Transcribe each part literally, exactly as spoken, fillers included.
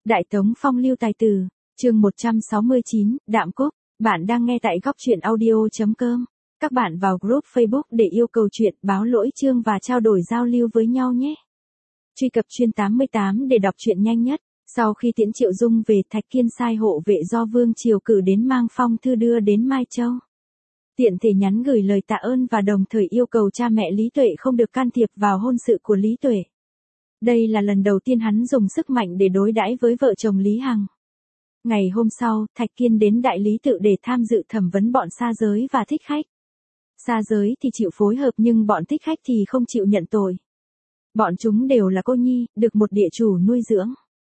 Đại Tống Phong Lưu Tài Tử, chương một trăm sáu mươi chín, Đạm Cúc, bạn đang nghe tại góc truyện audio.com. Các bạn vào group Facebook để yêu cầu chuyện, báo lỗi chương và trao đổi giao lưu với nhau nhé. Truy cập chuyên tám mươi tám để đọc truyện nhanh nhất. Sau khi tiễn Triệu Dung về, Thạch Kiên sai hộ vệ do Vương Triều cử đến mang phong thư đưa đến Mai Châu. Tiện thể nhắn gửi lời tạ ơn và đồng thời yêu cầu cha mẹ Lý Tuệ không được can thiệp vào hôn sự của Lý Tuệ. Đây là lần đầu tiên hắn dùng sức mạnh để đối đãi với vợ chồng Lý Hằng. Ngày hôm sau, Thạch Kiên đến đại lý tự để tham dự thẩm vấn bọn sa giới và thích khách. Sa giới thì chịu phối hợp nhưng bọn thích khách thì không chịu nhận tội. Bọn chúng đều là cô nhi, được một địa chủ nuôi dưỡng.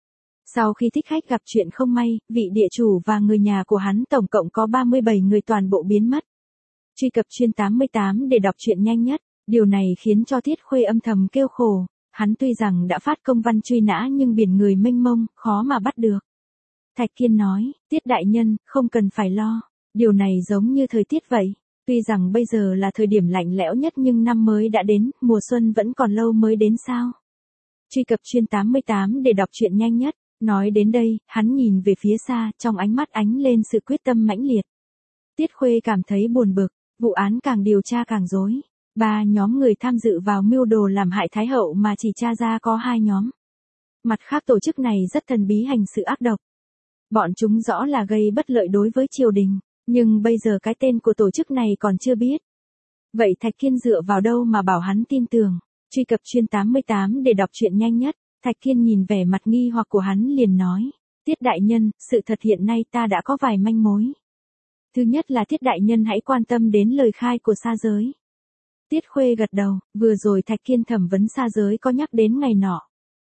Sau khi thích khách gặp chuyện không may, vị địa chủ và người nhà của hắn tổng cộng có ba mươi bảy người toàn bộ biến mất. Truy cập chuyên tám mươi tám để đọc truyện nhanh nhất. Điều này khiến cho Tiết Khuê âm thầm kêu khổ. Hắn tuy rằng đã phát công văn truy nã nhưng biển người mênh mông, khó mà bắt được. Thạch Kiên nói, Tiết đại nhân, không cần phải lo. Điều này giống như thời tiết vậy. Tuy rằng bây giờ là thời điểm lạnh lẽo nhất nhưng năm mới đã đến, mùa xuân vẫn còn lâu mới đến sao. Truy cập chuyên tám mươi tám để đọc truyện nhanh nhất. Nói đến đây, hắn nhìn về phía xa, trong ánh mắt ánh lên sự quyết tâm mãnh liệt. Tiết Khuê cảm thấy buồn bực, vụ án càng điều tra càng rối. Ba nhóm người tham dự vào mưu đồ làm hại Thái hậu mà chỉ tra ra có hai nhóm. Mặt khác tổ chức này rất thần bí hành sự ác độc. Bọn chúng rõ là gây bất lợi đối với triều đình, nhưng bây giờ cái tên của tổ chức này còn chưa biết. Vậy Thạch Kiên dựa vào đâu mà bảo hắn tin tưởng? Truy cập chuyên tám mươi tám để đọc truyện nhanh nhất. Thạch Kiên nhìn vẻ mặt nghi hoặc của hắn liền nói, Tiết đại nhân, sự thật hiện nay ta đã có vài manh mối. Thứ nhất là Tiết đại nhân hãy quan tâm đến lời khai của sa giới. Tiết Khuê gật đầu, vừa rồi Thạch Kiên thẩm vấn sa giới có nhắc đến ngày nọ.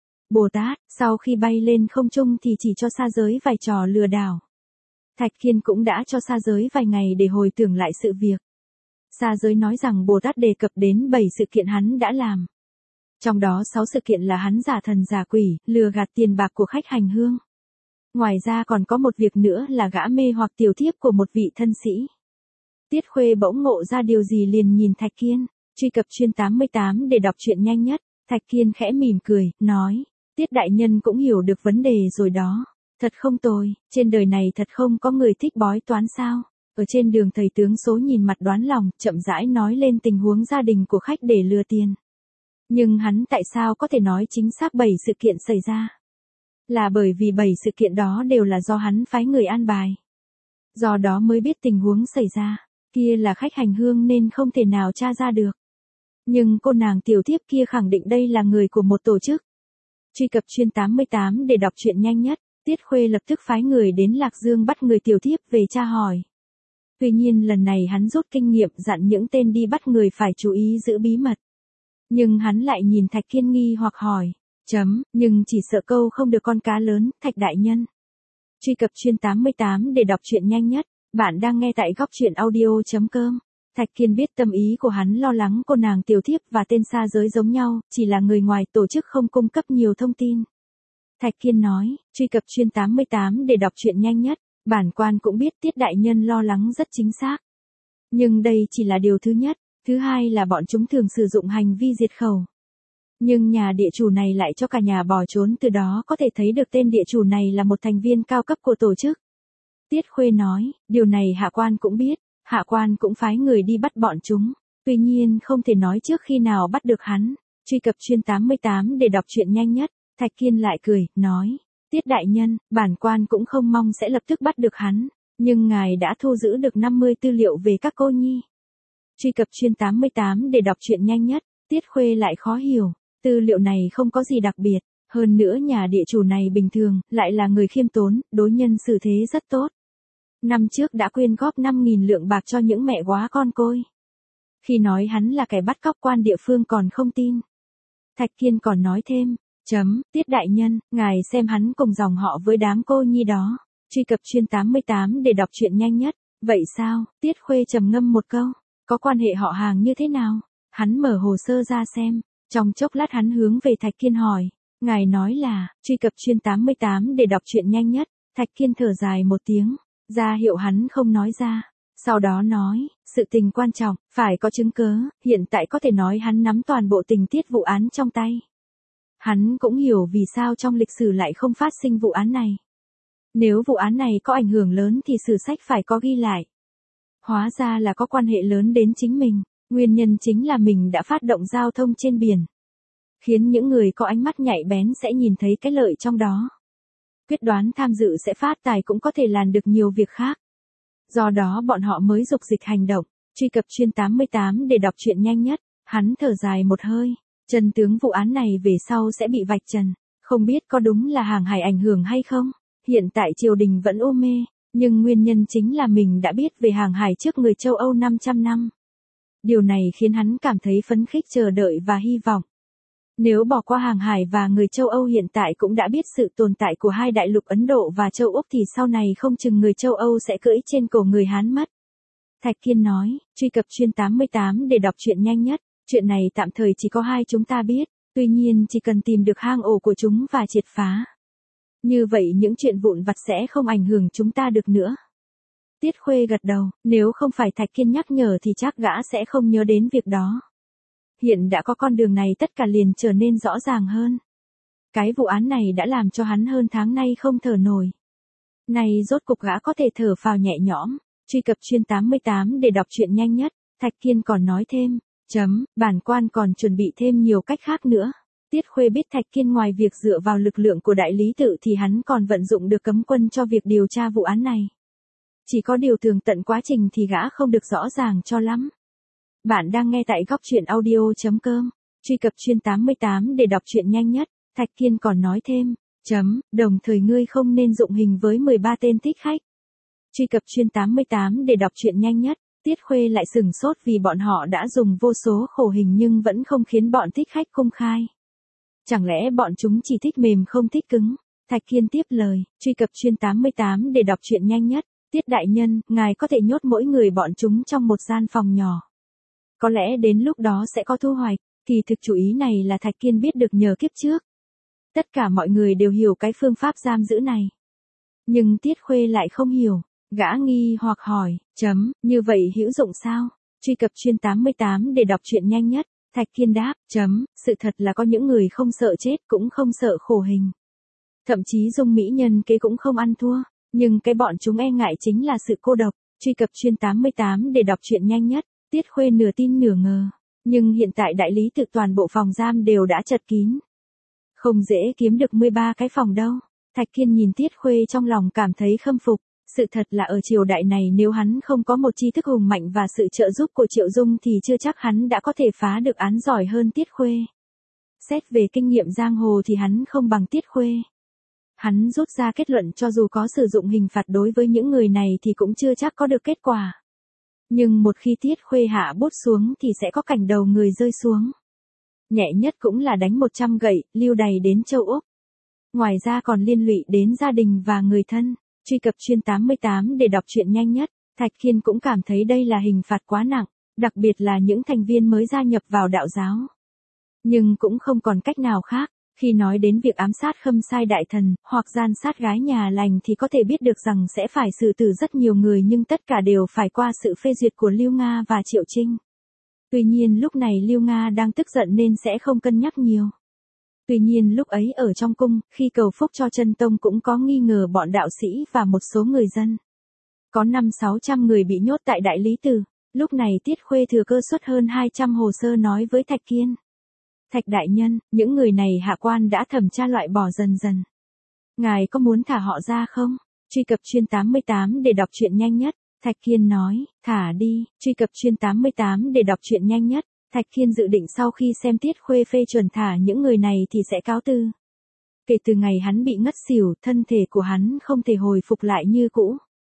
Bồ Tát, sau khi bay lên không trung thì chỉ cho sa giới vài trò lừa đảo. Thạch Kiên cũng đã cho sa giới vài ngày để hồi tưởng lại sự việc. Sa giới nói rằng Bồ Tát đề cập đến bảy sự kiện hắn đã làm. Trong đó sáu sự kiện là hắn giả thần giả quỷ, lừa gạt tiền bạc của khách hành hương. Ngoài ra còn có một việc nữa là gã mê hoặc tiểu thiếp của một vị thân sĩ. Tiết Khuê bỗng ngộ ra điều gì liền nhìn Thạch Kiên. Truy cập chuyên tám mươi tám để đọc truyện nhanh nhất. Thạch Kiên khẽ mỉm cười, nói, Tiết đại nhân cũng hiểu được vấn đề rồi đó. Thật không tồi, trên đời này thật không có người thích bói toán sao. Ở trên đường thầy tướng số nhìn mặt đoán lòng, chậm rãi nói lên tình huống gia đình của khách để lừa tiền. Nhưng hắn tại sao có thể nói chính xác bảy sự kiện xảy ra? Là bởi vì bảy sự kiện đó đều là do hắn phái người an bài. Do đó mới biết tình huống xảy ra. Kia là khách hành hương nên không thể nào tra ra được. Nhưng cô nàng tiểu thiếp kia khẳng định đây là người của một tổ chức. Truy cập chuyên tám mươi tám để đọc truyện nhanh nhất. Tiết Khuê lập tức phái người đến Lạc Dương bắt người tiểu thiếp về tra hỏi. Tuy nhiên lần này hắn rút kinh nghiệm dặn những tên đi bắt người phải chú ý giữ bí mật. Nhưng hắn lại nhìn Thạch Kiên nghi hoặc hỏi, chấm, nhưng chỉ sợ câu không được con cá lớn, Thạch đại nhân. Truy cập chuyên tám mươi tám để đọc truyện nhanh nhất. Bạn đang nghe tại góc truyện audio.com. Thạch Kiên biết tâm ý của hắn lo lắng cô nàng tiểu thiếp và tên sa giới giống nhau, chỉ là người ngoài tổ chức không cung cấp nhiều thông tin. Thạch Kiên nói, truy cập chuyên tám mươi tám để đọc truyện nhanh nhất. Bản quan cũng biết Tiết đại nhân lo lắng rất chính xác. Nhưng đây chỉ là điều thứ nhất. Thứ hai là bọn chúng thường sử dụng hành vi diệt khẩu. Nhưng nhà địa chủ này lại cho cả nhà bỏ trốn, từ đó có thể thấy được tên địa chủ này là một thành viên cao cấp của tổ chức. Tiết Khuê nói, điều này hạ quan cũng biết, hạ quan cũng phái người đi bắt bọn chúng, tuy nhiên không thể nói trước khi nào bắt được hắn. Truy cập chuyên tám mươi tám để đọc truyện nhanh nhất. Thạch Kiên lại cười, nói, Tiết đại nhân, bản quan cũng không mong sẽ lập tức bắt được hắn, nhưng ngài đã thu giữ được năm mươi tư liệu về các cô nhi. Truy cập chuyên tám mươi tám để đọc truyện nhanh nhất. Tiết Khuê lại khó hiểu, tư liệu này không có gì đặc biệt, hơn nữa nhà địa chủ này bình thường, lại là người khiêm tốn, đối nhân xử thế rất tốt. Năm trước đã quyên góp năm nghìn lượng bạc cho những mẹ góa con côi. Khi nói hắn là kẻ bắt cóc quan địa phương còn không tin. Thạch Kiên còn nói thêm, chấm, Tiết đại nhân, ngài xem hắn cùng dòng họ với đám cô nhi đó. Truy cập chuyên tám mươi tám để đọc truyện nhanh nhất. Vậy sao? Tiết Khuê trầm ngâm một câu. Có quan hệ họ hàng như thế nào? Hắn mở hồ sơ ra xem. Trong chốc lát hắn hướng về Thạch Kiên hỏi. Ngài nói là, truy cập chuyên tám mươi tám để đọc truyện nhanh nhất. Thạch Kiên thở dài một tiếng. Ra hiệu hắn không nói ra. Sau đó nói, sự tình quan trọng, phải có chứng cớ. Hiện tại có thể nói hắn nắm toàn bộ tình tiết vụ án trong tay. Hắn cũng hiểu vì sao trong lịch sử lại không phát sinh vụ án này. Nếu vụ án này có ảnh hưởng lớn thì sử sách phải có ghi lại. Hóa ra là có quan hệ lớn đến chính mình, nguyên nhân chính là mình đã phát động giao thông trên biển. Khiến những người có ánh mắt nhạy bén sẽ nhìn thấy cái lợi trong đó. Quyết đoán tham dự sẽ phát tài cũng có thể làm được nhiều việc khác. Do đó bọn họ mới dục dịch hành động, truy cập chuyên tám mươi tám để đọc truyện nhanh nhất. Hắn thở dài một hơi, chân tướng vụ án này về sau sẽ bị vạch trần, không biết có đúng là hàng hải ảnh hưởng hay không. Hiện tại triều đình vẫn u mê, nhưng nguyên nhân chính là mình đã biết về hàng hải trước người châu Âu năm trăm năm. Điều này khiến hắn cảm thấy phấn khích chờ đợi và hy vọng. Nếu bỏ qua hàng hải và người châu Âu hiện tại cũng đã biết sự tồn tại của hai đại lục Ấn Độ và châu Úc thì sau này không chừng người châu Âu sẽ cưỡi trên cổ người Hán mất. Thạch Kiên nói, truy cập chuyên tám mươi tám để đọc truyện nhanh nhất. Chuyện này tạm thời chỉ có hai chúng ta biết, tuy nhiên chỉ cần tìm được hang ổ của chúng và triệt phá. Như vậy những chuyện vụn vặt sẽ không ảnh hưởng chúng ta được nữa. Tiết Khuê gật đầu, nếu không phải Thạch Kiên nhắc nhở thì chắc gã sẽ không nhớ đến việc đó. Hiện đã có con đường này tất cả liền trở nên rõ ràng hơn. Cái vụ án này đã làm cho hắn hơn tháng nay không thở nổi. Này rốt cục gã có thể thở phào nhẹ nhõm, truy cập chuyên tám mươi tám để đọc truyện nhanh nhất. Thạch Kiên còn nói thêm, chấm, bản quan còn chuẩn bị thêm nhiều cách khác nữa. Tiết Khuê biết Thạch Kiên ngoài việc dựa vào lực lượng của đại lý tự thì hắn còn vận dụng được cấm quân cho việc điều tra vụ án này. Chỉ có điều tường tận quá trình thì gã không được rõ ràng cho lắm. Bạn đang nghe tại góc truyện audio chấm com, truy cập chuyên tám mươi tám để đọc truyện nhanh nhất. Thạch Kiên còn nói thêm, chấm, đồng thời ngươi không nên dụng hình với mười ba tên thích khách. Truy cập chuyên tám mươi tám để đọc truyện nhanh nhất. Tiết Khuê lại sừng sốt vì bọn họ đã dùng vô số khổ hình nhưng vẫn không khiến bọn thích khách công khai. Chẳng lẽ bọn chúng chỉ thích mềm không thích cứng? Thạch Kiên tiếp lời, truy cập chuyên tám mươi tám để đọc truyện nhanh nhất. Tiết đại nhân, ngài có thể nhốt mỗi người bọn chúng trong một gian phòng nhỏ. Có lẽ đến lúc đó sẽ có thu hoạch. Kỳ thực chủ ý này là Thạch Kiên biết được nhờ kiếp trước. Tất cả mọi người đều hiểu cái phương pháp giam giữ này. Nhưng Tiết Khuê lại không hiểu. Gã nghi hoặc hỏi, chấm, như vậy hữu dụng sao? Truy cập chuyên tám mươi tám để đọc truyện nhanh nhất. Thạch Kiên đáp, chấm, sự thật là có những người không sợ chết cũng không sợ khổ hình. Thậm chí dung mỹ nhân kế cũng không ăn thua, nhưng cái bọn chúng e ngại chính là sự cô độc. Truy cập chuyên tám mươi tám để đọc truyện nhanh nhất. Tiết Khuê nửa tin nửa ngờ, nhưng hiện tại đại lý tự toàn bộ phòng giam đều đã chật kín. Không dễ kiếm được mười ba cái phòng đâu. Thạch Kiên nhìn Tiết Khuê trong lòng cảm thấy khâm phục. Sự thật là ở triều đại này nếu hắn không có một tri thức hùng mạnh và sự trợ giúp của Triệu Dung thì chưa chắc hắn đã có thể phá được án giỏi hơn Tiết Khuê. Xét về kinh nghiệm giang hồ thì hắn không bằng Tiết Khuê. Hắn rút ra kết luận cho dù có sử dụng hình phạt đối với những người này thì cũng chưa chắc có được kết quả. Nhưng một khi Tiết Khuê hạ bút xuống thì sẽ có cảnh đầu người rơi xuống. Nhẹ nhất cũng là đánh một trăm gậy, lưu đày đến châu Úc. Ngoài ra còn liên lụy đến gia đình và người thân. Truy cập chuyên tám mươi tám để đọc truyện nhanh nhất. Thạch Kiên cũng cảm thấy đây là hình phạt quá nặng, đặc biệt là những thành viên mới gia nhập vào đạo giáo. Nhưng cũng không còn cách nào khác, khi nói đến việc ám sát Khâm Sai đại thần, hoặc gian sát gái nhà lành thì có thể biết được rằng sẽ phải xử tử rất nhiều người nhưng tất cả đều phải qua sự phê duyệt của Lưu Nga và Triệu Trinh. Tuy nhiên lúc này Lưu Nga đang tức giận nên sẽ không cân nhắc nhiều. Tuy nhiên lúc ấy ở trong cung, khi cầu phúc cho chân tông cũng có nghi ngờ bọn đạo sĩ và một số người dân. Có năm sáu trăm người bị nhốt tại đại lý tự. Lúc này Tiết Khuê thừa cơ xuất hơn hai trăm hồ sơ nói với Thạch Kiên. Thạch đại nhân, những người này hạ quan đã thẩm tra loại bỏ dần dần. Ngài có muốn thả họ ra không? Truy cập chuyên tám mươi tám để đọc truyện nhanh nhất. Thạch Kiên nói, thả đi. Truy cập chuyên tám mươi tám để đọc truyện nhanh nhất. Thạch Kiên dự định sau khi xem Tiết Khuê phê chuẩn thả những người này thì sẽ cáo từ. Kể từ ngày hắn bị ngất xỉu, thân thể của hắn không thể hồi phục lại như cũ.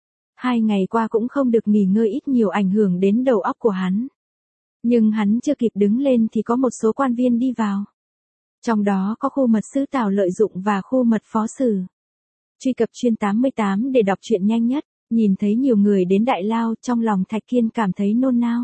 Hai ngày qua cũng không được nghỉ ngơi ít nhiều ảnh hưởng đến đầu óc của hắn. Nhưng hắn chưa kịp đứng lên thì có một số quan viên đi vào. Trong đó có khu mật sứ Tào Lợi Dụng và khu mật phó sử. Truy cập chuyên tám mươi tám để đọc truyện nhanh nhất. Nhìn thấy nhiều người đến đại lao, trong lòng Thạch Kiên cảm thấy nôn nao.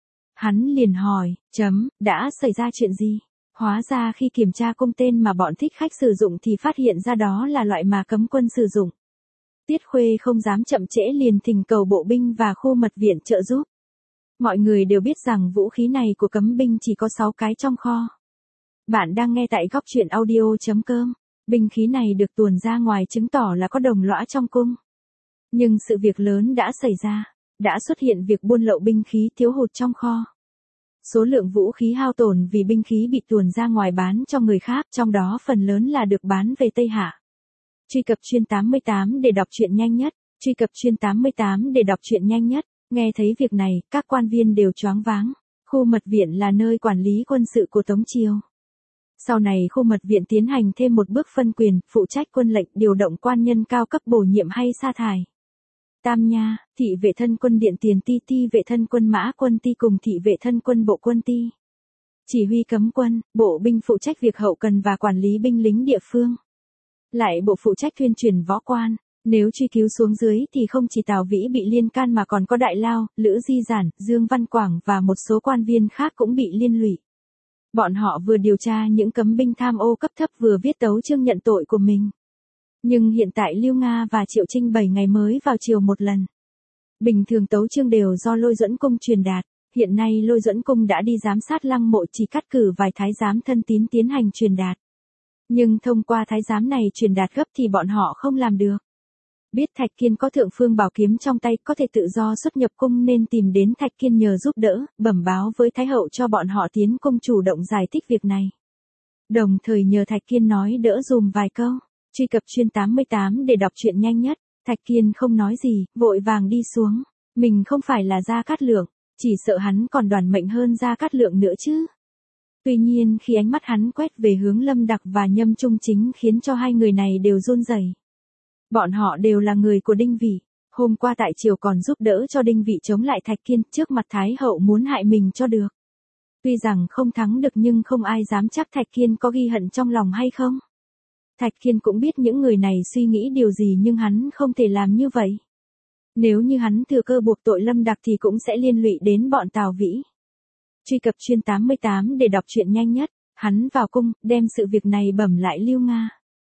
Hắn liền hỏi, chấm, đã xảy ra chuyện gì? Hóa ra khi kiểm tra cung tên mà bọn thích khách sử dụng thì phát hiện ra đó là loại mà cấm quân sử dụng. Tiết Khuê không dám chậm trễ liền thỉnh cầu bộ binh và khu mật viện trợ giúp. Mọi người đều biết rằng vũ khí này của cấm binh chỉ có sáu cái trong kho. Bạn đang nghe tại góc truyện audio chấm com. Binh khí này được tuồn ra ngoài chứng tỏ là có đồng lõa trong cung. Nhưng sự việc lớn đã xảy ra, đã xuất hiện việc buôn lậu binh khí thiếu hụt trong kho. Số lượng vũ khí hao tổn vì binh khí bị tuồn ra ngoài bán cho người khác, trong đó phần lớn là được bán về Tây Hạ. Truy cập chuyên tám mươi tám để đọc truyện nhanh nhất. Truy cập chuyên tám mươi tám để đọc truyện nhanh nhất. Nghe thấy việc này, các quan viên đều choáng váng. Khu mật viện là nơi quản lý quân sự của Tống Triều. Sau này khu mật viện tiến hành thêm một bước phân quyền, phụ trách quân lệnh, điều động quan nhân cao cấp bổ nhiệm hay sa thải. Tam Nha, thị vệ thân quân Điện Tiền Ti, ti vệ thân quân Mã Quân Ti cùng thị vệ thân quân Bộ Quân Ti. Chỉ huy cấm quân, bộ binh phụ trách việc hậu cần và quản lý binh lính địa phương. Lại bộ phụ trách tuyên truyền võ quan. Nếu truy cứu xuống dưới thì không chỉ Tào Vĩ bị liên can mà còn có Đại Lao, Lữ Di Giản, Dương Văn Quảng và một số quan viên khác cũng bị liên lụy. Bọn họ vừa điều tra những cấm binh tham ô cấp thấp vừa viết tấu chương nhận tội của mình. Nhưng hiện tại Lưu Nga và Triệu Trinh bảy ngày mới vào chiều một lần. Bình thường tấu chương đều do Lôi Duẫn Cung truyền đạt, hiện nay Lôi Duẫn Cung đã đi giám sát lăng mộ, chỉ cắt cử vài thái giám thân tín tiến hành truyền đạt. Nhưng thông qua thái giám này truyền đạt gấp thì bọn họ không làm được. Biết Thạch Kiên có thượng phương bảo kiếm trong tay, có thể tự do xuất nhập cung nên tìm đến Thạch Kiên nhờ giúp đỡ, bẩm báo với Thái hậu cho bọn họ tiến cung chủ động giải thích việc này. Đồng thời nhờ Thạch Kiên nói đỡ dùm vài câu. Truy cập chuyên tám mươi tám để đọc truyện nhanh nhất. Thạch Kiên không nói gì, vội vàng đi xuống. Mình không phải là Gia Cát Lượng, chỉ sợ hắn còn đoản mệnh hơn Gia Cát Lượng nữa chứ. Tuy nhiên khi ánh mắt hắn quét về hướng Lâm Đặc và Nhâm Trung Chính khiến cho hai người này đều run rẩy. Bọn họ đều là người của Đinh Vị, hôm qua tại triều còn giúp đỡ cho Đinh Vị chống lại Thạch Kiên, trước mặt Thái hậu muốn hại mình cho được. Tuy rằng không thắng được nhưng không ai dám chắc Thạch Kiên có ghi hận trong lòng hay không. Thạch Kiên cũng biết những người này suy nghĩ điều gì nhưng hắn không thể làm như vậy. Nếu như hắn thừa cơ buộc tội Lâm Đặc thì cũng sẽ liên lụy đến bọn Tào Vĩ. Truy cập chuyên tám mươi tám để đọc truyện nhanh nhất. Hắn vào cung, đem sự việc này bẩm lại Lưu Nga.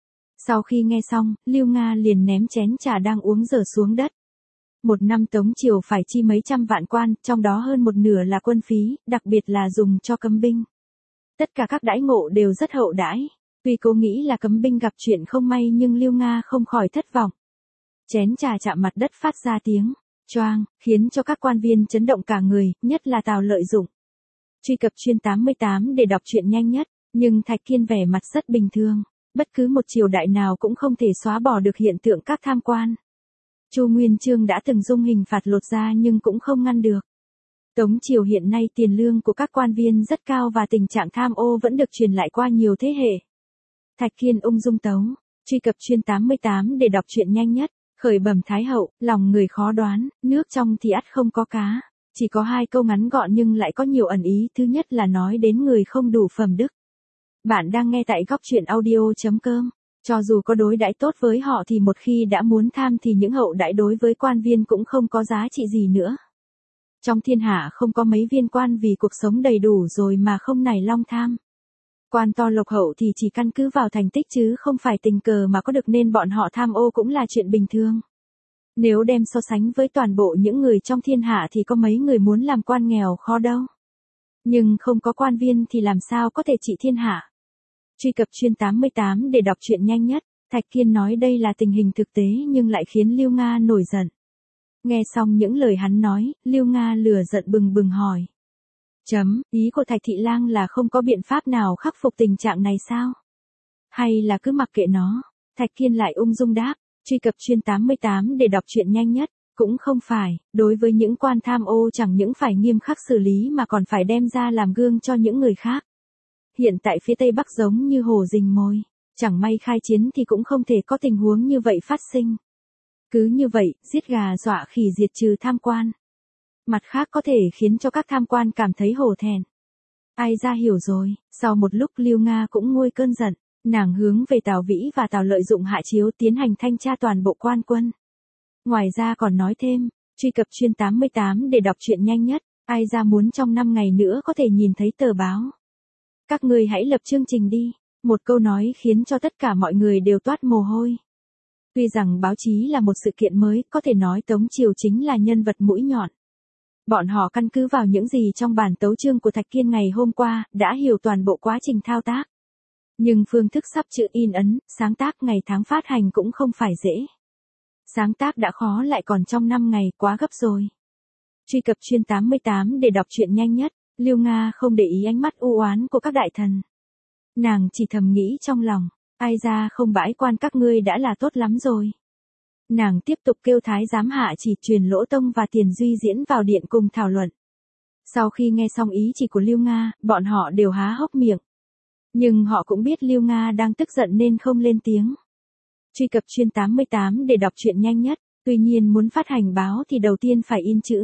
Sau khi nghe xong, Lưu Nga liền ném chén trà đang uống dở xuống đất. Một năm Tống Triều phải chi mấy trăm vạn quan, trong đó hơn một nửa là quân phí, đặc biệt là dùng cho cấm binh. Tất cả các đãi ngộ đều rất hậu đãi. Tuy cô nghĩ là cấm binh gặp chuyện không may nhưng Lưu Nga không khỏi thất vọng. Chén trà chạm mặt đất phát ra tiếng choang, khiến cho các quan viên chấn động cả người, nhất là Tào Lợi Dụng. Truy cập chuyên tám mươi tám để đọc truyện nhanh nhất. Nhưng Thạch Kiên vẻ mặt rất bình thường. Bất cứ một triều đại nào cũng không thể xóa bỏ được hiện tượng các tham quan. Chu Nguyên Chương đã từng dung hình phạt lột da nhưng cũng không ngăn được. Tống Triều hiện nay tiền lương của các quan viên rất cao và tình trạng tham ô vẫn được truyền lại qua nhiều thế hệ. Thạch Kiên ung dung tấu. Truy cập chuyên tám mươi tám để đọc truyện nhanh nhất. Khởi bẩm Thái hậu, lòng người khó đoán, nước trong thì ắt không có cá. Chỉ có hai câu ngắn gọn nhưng lại có nhiều ẩn ý. Thứ nhất là nói đến người không đủ phẩm đức. Bạn đang nghe tại góc truyện audio chấm com. Cho dù có đối đãi tốt với họ thì một khi đã muốn tham thì những hậu đãi đối với quan viên cũng không có giá trị gì nữa. Trong thiên hạ không có mấy viên quan vì cuộc sống đầy đủ rồi mà không nảy long tham. Quan to lộc hậu thì chỉ căn cứ vào thành tích chứ không phải tình cờ mà có được nên bọn họ tham ô cũng là chuyện bình thường. Nếu đem so sánh với toàn bộ những người trong thiên hạ thì có mấy người muốn làm quan nghèo khó đâu. Nhưng không có quan viên thì làm sao có thể trị thiên hạ. Truy cập chuyên tám mươi tám để đọc truyện nhanh nhất. Thạch Kiên nói đây là tình hình thực tế nhưng lại khiến Lưu Nga nổi giận. Nghe xong những lời hắn nói, Lưu Nga lửa giận bừng bừng hỏi. Chấm, ý của Thạch Thị Lang là không có biện pháp nào khắc phục tình trạng này sao? Hay là cứ mặc kệ nó? Thạch Kiên lại ung dung đáp. Truy cập chuyên tám mươi tám để đọc truyện nhanh nhất. Cũng không phải, đối với những quan tham ô chẳng những phải nghiêm khắc xử lý mà còn phải đem ra làm gương cho những người khác. Hiện tại phía Tây Bắc giống như hồ rình mồi, chẳng may khai chiến thì cũng không thể có tình huống như vậy phát sinh. Cứ như vậy, giết gà dọa khỉ diệt trừ tham quan. Mặt khác có thể khiến cho các tham quan cảm thấy hổ thẹn. Ai ra hiểu rồi, sau một lúc Lưu Nga cũng nguôi cơn giận, nàng hướng về Tào Vĩ và Tào Lợi Dụng hạ chiếu tiến hành thanh tra toàn bộ quan quân. Ngoài ra còn nói thêm, truy cập chuyên tám mươi tám để đọc truyện nhanh nhất, ai ra muốn trong năm ngày nữa có thể nhìn thấy tờ báo. Các ngươi hãy lập chương trình đi. Một câu nói khiến cho tất cả mọi người đều toát mồ hôi. Tuy rằng báo chí là một sự kiện mới, có thể nói Tống Triều chính là nhân vật mũi nhọn. Bọn họ căn cứ vào những gì trong bản tấu chương của Thạch Kiên ngày hôm qua, đã hiểu toàn bộ quá trình thao tác. Nhưng phương thức sắp chữ in ấn, sáng tác ngày tháng phát hành cũng không phải dễ. Sáng tác đã khó lại còn trong năm ngày, quá gấp rồi. Truy cập chuyên tám mươi tám để đọc truyện nhanh nhất, Liêu Nga không để ý ánh mắt u oán của các đại thần. Nàng chỉ thầm nghĩ trong lòng, ai ra không bãi quan các ngươi đã là tốt lắm rồi. Nàng tiếp tục kêu thái giám hạ chỉ truyền Lỗ Tông và Tiền Duy Diễn vào điện cùng thảo luận. Sau khi nghe xong ý chỉ của Liêu Nga, bọn họ đều há hốc miệng. Nhưng họ cũng biết Liêu Nga đang tức giận nên không lên tiếng. Truy cập chuyên tám mươi tám để đọc truyện nhanh nhất, tuy nhiên muốn phát hành báo thì đầu tiên phải in chữ.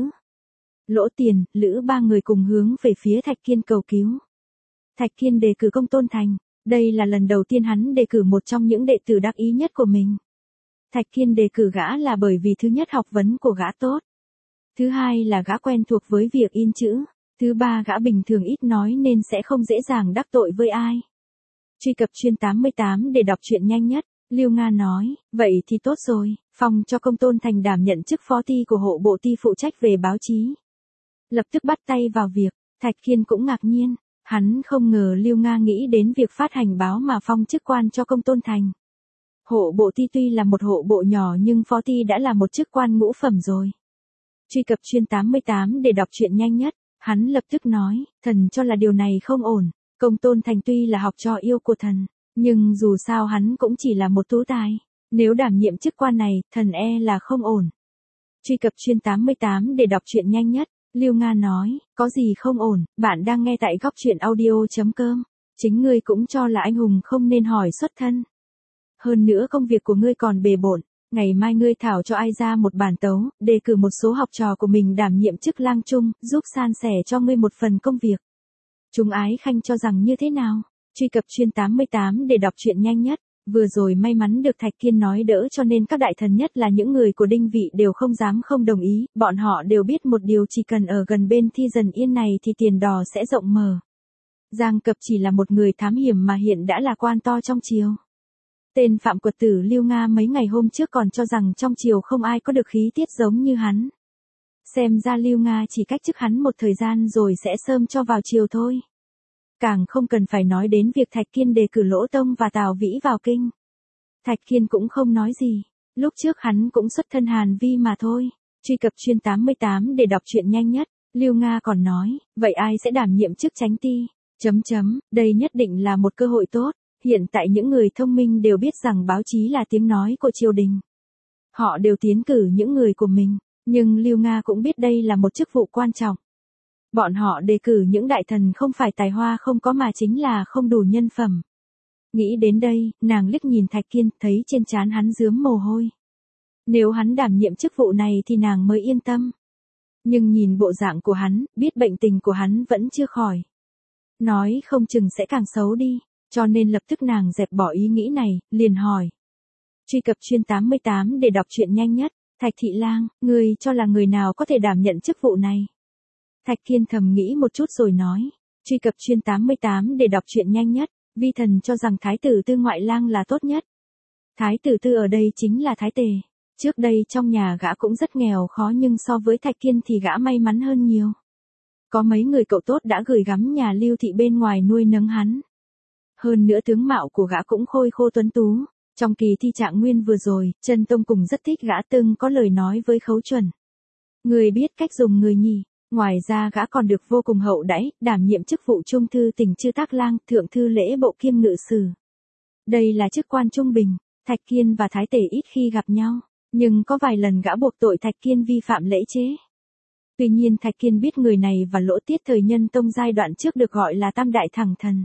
Lỗ Tiền, Lữ ba người cùng hướng về phía Thạch Kiên cầu cứu. Thạch Kiên đề cử Công Tôn Thành, đây là lần đầu tiên hắn đề cử một trong những đệ tử đắc ý nhất của mình. Thạch Kiên đề cử gã là bởi vì thứ nhất học vấn của gã tốt. Thứ hai là gã quen thuộc với việc in chữ. Thứ ba gã bình thường ít nói nên sẽ không dễ dàng đắc tội với ai. Truy cập chuyên tám mươi tám để đọc truyện nhanh nhất, Liêu Nga nói, vậy thì tốt rồi, phong cho Công Tôn Thành đảm nhận chức phó ty của hộ bộ ty phụ trách về báo chí. Lập tức bắt tay vào việc, Thạch Kiên cũng ngạc nhiên, hắn không ngờ Liêu Nga nghĩ đến việc phát hành báo mà phong chức quan cho Công Tôn Thành. Hộ bộ ty tuy là một hộ bộ nhỏ nhưng phó ty đã là một chức quan ngũ phẩm rồi. Truy cập chuyên tám mươi tám để đọc truyện nhanh nhất, hắn lập tức nói, thần cho là điều này không ổn, Công Tôn Thành tuy là học trò yêu của thần, nhưng dù sao hắn cũng chỉ là một tú tài, nếu đảm nhiệm chức quan này, thần e là không ổn. Truy cập chuyên tám mươi tám để đọc truyện nhanh nhất, Liêu Nga nói, có gì không ổn, bạn đang nghe tại góc truyện audio chấm com, chính ngươi cũng cho là anh hùng không nên hỏi xuất thân. Hơn nữa công việc của ngươi còn bề bộn, ngày mai ngươi thảo cho ai ra một bản tấu, đề cử một số học trò của mình đảm nhiệm chức lang trung, giúp san sẻ cho ngươi một phần công việc. Chúng ái khanh cho rằng như thế nào? Truy cập chuyên tám mươi tám để đọc truyện nhanh nhất, vừa rồi may mắn được Thạch Kiên nói đỡ cho nên các đại thần nhất là những người của Đinh Vị đều không dám không đồng ý, bọn họ đều biết một điều chỉ cần ở gần bên Thi Dần Yên này thì tiền đò sẽ rộng mở. Giang Cập chỉ là một người thám hiểm mà hiện đã là quan to trong triều. Tên Phạm Quật Tử Liêu Nga mấy ngày hôm trước còn cho rằng trong triều không ai có được khí tiết giống như hắn. Xem ra Liêu Nga chỉ cách chức hắn một thời gian rồi sẽ sớm cho vào triều thôi. Càng không cần phải nói đến việc Thạch Kiên đề cử Lỗ Tông và Tào Vĩ vào kinh. Thạch Kiên cũng không nói gì, lúc trước hắn cũng xuất thân Hàn Vi mà thôi. Truy cập chuyên tám mươi tám để đọc truyện nhanh nhất, Liêu Nga còn nói, vậy ai sẽ đảm nhiệm chức chánh ty? Chấm chấm, đây nhất định là một cơ hội tốt. Hiện tại những người thông minh đều biết rằng báo chí là tiếng nói của triều đình. Họ đều tiến cử những người của mình, nhưng Liêu Nga cũng biết đây là một chức vụ quan trọng. Bọn họ đề cử những đại thần không phải tài hoa không có mà chính là không đủ nhân phẩm. Nghĩ đến đây, nàng liếc nhìn Thạch Kiên, thấy trên trán hắn rướm mồ hôi. Nếu hắn đảm nhiệm chức vụ này thì nàng mới yên tâm. Nhưng nhìn bộ dạng của hắn, biết bệnh tình của hắn vẫn chưa khỏi. Nói không chừng sẽ càng xấu đi. Cho nên lập tức nàng dẹp bỏ ý nghĩ này, liền hỏi. Truy cập chuyên tám mươi tám để đọc truyện nhanh nhất, Thạch Thị Lang, ngươi cho là người nào có thể đảm nhận chức vụ này? Thạch Kiên thầm nghĩ một chút rồi nói. Truy cập chuyên tám mươi tám để đọc truyện nhanh nhất, vi thần cho rằng Thái tử Tư Ngoại Lang là tốt nhất. Thái tử Tư ở đây chính là Thái Tề. Trước đây trong nhà gã cũng rất nghèo khó nhưng so với Thạch Kiên thì gã may mắn hơn nhiều. Có mấy người cậu tốt đã gửi gắm nhà Lưu Thị bên ngoài nuôi nấng hắn. Hơn nữa tướng mạo của gã cũng khôi khô tuấn tú. Trong kỳ thi trạng nguyên vừa rồi, Trân Tông cùng rất thích gã từng có lời nói với Khấu Chuẩn. Người biết cách dùng người nhỉ. Ngoài ra gã còn được vô cùng hậu đãi, đảm nhiệm chức vụ trung thư tỉnh Chư Tác Lang, thượng thư lễ bộ kiêm ngự sử. Đây là chức quan trung bình. Thạch Kiên và Thái Tề ít khi gặp nhau, nhưng có vài lần gã buộc tội Thạch Kiên vi phạm lễ chế. Tuy nhiên Thạch Kiên biết người này và Lỗ Tiết thời Nhân Tông giai đoạn trước được gọi là tam đại thẳng thần.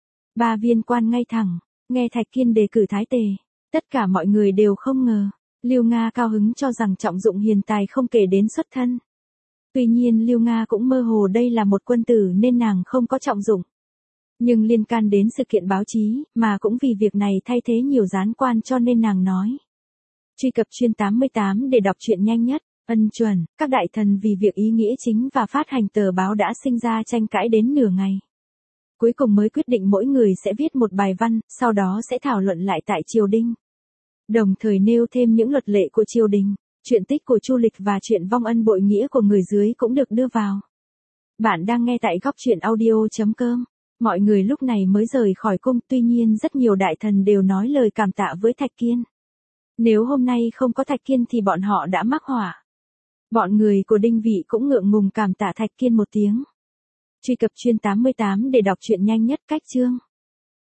Ba viên quan ngay thẳng, nghe Thạch Kiên đề cử Thái Tề, tất cả mọi người đều không ngờ. Liêu Nga cao hứng cho rằng trọng dụng hiền tài không kể đến xuất thân. Tuy nhiên Liêu Nga cũng mơ hồ đây là một quân tử nên nàng không có trọng dụng. Nhưng liên can đến sự kiện báo chí, mà cũng vì việc này thay thế nhiều gián quan cho nên nàng nói. Truy cập chuyên tám mươi tám để đọc truyện nhanh nhất, ân chuẩn, các đại thần vì việc ý nghĩa chính và phát hành tờ báo đã sinh ra tranh cãi đến nửa ngày. Cuối cùng mới quyết định mỗi người sẽ viết một bài văn, sau đó sẽ thảo luận lại tại triều đình. Đồng thời nêu thêm những luật lệ của triều đình. Chuyện tích của Chu Lịch và chuyện vong ân bội nghĩa của người dưới cũng được đưa vào. Bạn đang nghe tại góc truyện audio.com. Mọi người lúc này mới rời khỏi cung, tuy nhiên rất nhiều đại thần đều nói lời cảm tạ với Thạch Kiên. Nếu hôm nay không có Thạch Kiên thì bọn họ đã mắc họa. Bọn người của Đinh Vị cũng ngượng ngùng cảm tạ Thạch Kiên một tiếng. Truy cập chuyên tám mươi tám để đọc truyện nhanh nhất cách chương.